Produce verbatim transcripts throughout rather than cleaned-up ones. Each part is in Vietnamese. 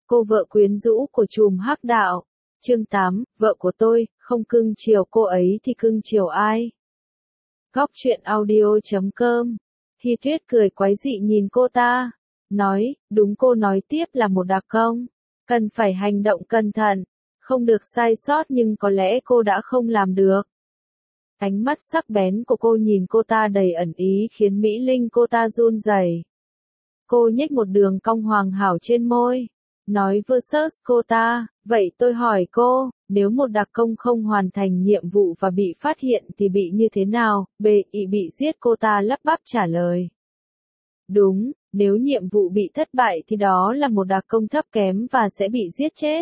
Cô vợ quyến rũ của trùm hắc đạo. Chương tám, vợ của tôi, không cưng chiều cô ấy thì cưng chiều ai? Góc truyện audio chấm com. Hy Tuyết cười quái dị nhìn cô ta. Nói, đúng, cô nói tiếp là một đặc công. Cần phải hành động cẩn thận. Không được sai sót, nhưng có lẽ cô đã không làm được. Ánh mắt sắc bén của cô nhìn cô ta đầy ẩn ý khiến Mỹ Linh cô ta run rẩy. Cô nhếch một đường cong hoàn hảo trên môi. Nói versus cô ta, vậy tôi hỏi cô, nếu một đặc công không hoàn thành nhiệm vụ và bị phát hiện thì bị như thế nào? B I bị giết, cô ta lắp bắp trả lời. Đúng, nếu nhiệm vụ bị thất bại thì đó là một đặc công thấp kém và sẽ bị giết chết.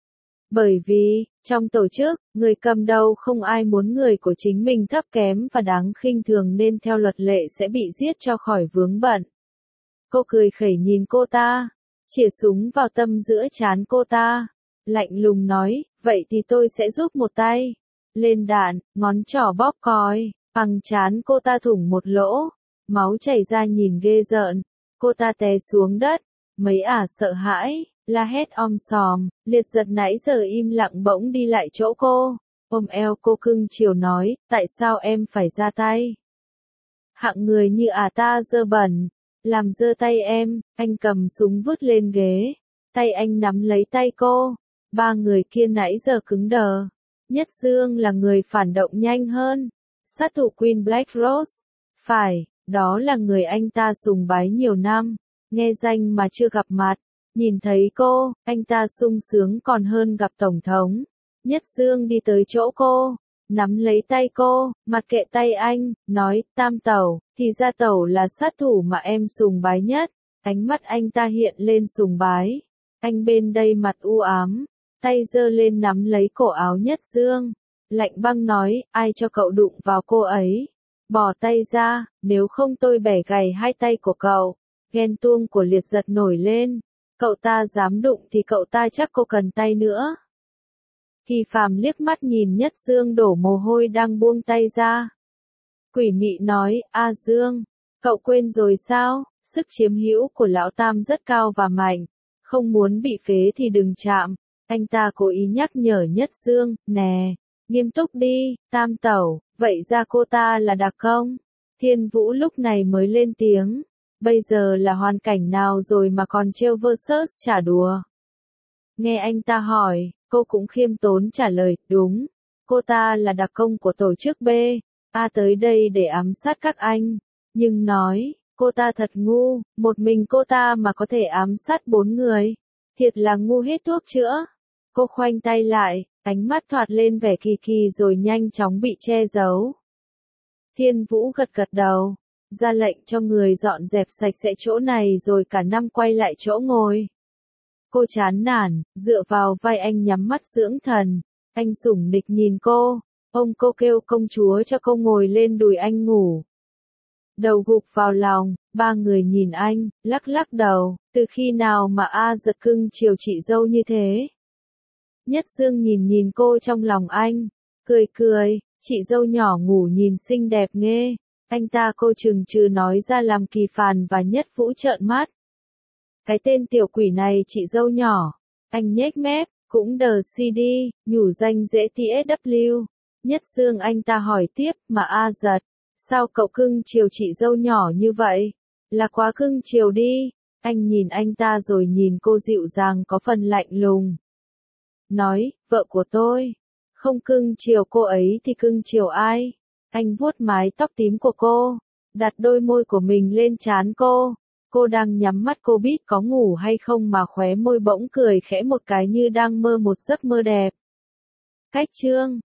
Bởi vì, trong tổ chức, người cầm đầu không ai muốn người của chính mình thấp kém và đáng khinh thường nên theo luật lệ sẽ bị giết cho khỏi vướng bận. Cô cười khẩy nhìn cô ta, chĩa súng vào tâm giữa trán cô ta, lạnh lùng nói, vậy thì tôi sẽ giúp một tay. Lên đạn, ngón trỏ bóp còi, bằng trán cô ta thủng một lỗ, máu chảy ra nhìn ghê rợn, cô ta té xuống đất, mấy ả sợ hãi, la hét om sòm, Liệt Giật nãy giờ im lặng bỗng đi lại chỗ cô, ôm eo cô cưng chiều nói, tại sao em phải ra tay? Hạng người như ả ta dơ bẩn. Làm dơ tay em, anh cầm súng vứt lên ghế. Tay anh nắm lấy tay cô. Ba người kia nãy giờ cứng đờ. Nhất Dương là người phản động nhanh hơn. Sát thủ Queen Black Rose. Phải, đó là người anh ta sùng bái nhiều năm. Nghe danh mà chưa gặp mặt. Nhìn thấy cô, anh ta sung sướng còn hơn gặp Tổng thống. Nhất Dương đi tới chỗ cô. Nắm lấy tay cô, mặt kệ tay anh, nói, Tam Tẩu, thì ra Tẩu là sát thủ mà em sùng bái nhất. Ánh mắt anh ta hiện lên sùng bái. Anh bên đây mặt u ám, tay giơ lên nắm lấy cổ áo Nhất Dương. Lạnh băng nói, ai cho cậu đụng vào cô ấy? Bỏ tay ra, nếu không tôi bẻ gãy hai tay của cậu. Ghen tuông của Liệt Giật nổi lên. Cậu ta dám đụng thì cậu ta chắc cô cần tay nữa. Kỳ Phàm liếc mắt nhìn Nhất Dương đổ mồ hôi đang buông tay ra. Quỷ mị nói, A Dương, cậu quên rồi sao, sức chiếm hữu của lão Tam rất cao và mạnh, không muốn bị phế thì đừng chạm. Anh ta cố ý nhắc nhở Nhất Dương, nè, nghiêm túc đi, Tam Tẩu, vậy ra cô ta là đặc công. Thiên Vũ lúc này mới lên tiếng, bây giờ là hoàn cảnh nào rồi mà còn trêu versus trả đùa. Nghe anh ta hỏi, cô cũng khiêm tốn trả lời, đúng, cô ta là đặc công của tổ chức B, A tới đây để ám sát các anh, nhưng nói, cô ta thật ngu, một mình cô ta mà có thể ám sát bốn người, thiệt là ngu hết thuốc chữa. Cô khoanh tay lại, ánh mắt thoạt lên vẻ kỳ kỳ rồi nhanh chóng bị che giấu. Thiên Vũ gật gật đầu, ra lệnh cho người dọn dẹp sạch sẽ chỗ này rồi cả năm quay lại chỗ ngồi. Cô chán nản, dựa vào vai anh nhắm mắt dưỡng thần. Anh sủng nịch nhìn cô, ông cô kêu công chúa cho cô ngồi lên đùi anh ngủ. Đầu gục vào lòng, ba người nhìn anh, lắc lắc đầu, từ khi nào mà A Giật cưng chiều chị dâu như thế? Nhất Dương nhìn nhìn cô trong lòng anh, cười cười, chị dâu nhỏ ngủ nhìn xinh đẹp nghe. Anh ta cô chừng chừ nói ra làm Kỳ Phàn và Nhất Vũ trợn mắt. Cái tên tiểu quỷ này chị dâu nhỏ. Anh nhếch mép, cũng đờ xê đê, nhủ danh dễ tê ét vê. Nhất Dương anh ta hỏi tiếp, mà A Giật, sao cậu cưng chiều chị dâu nhỏ như vậy? Là quá cưng chiều đi. Anh nhìn anh ta rồi nhìn cô dịu dàng có phần lạnh lùng. Nói, vợ của tôi. Không cưng chiều cô ấy thì cưng chiều ai? Anh vuốt mái tóc tím của cô, đặt đôi môi của mình lên trán cô. Cô đang nhắm mắt, cô biết có ngủ hay không mà khóe môi bỗng cười khẽ một cái như đang mơ một giấc mơ đẹp. Cách chương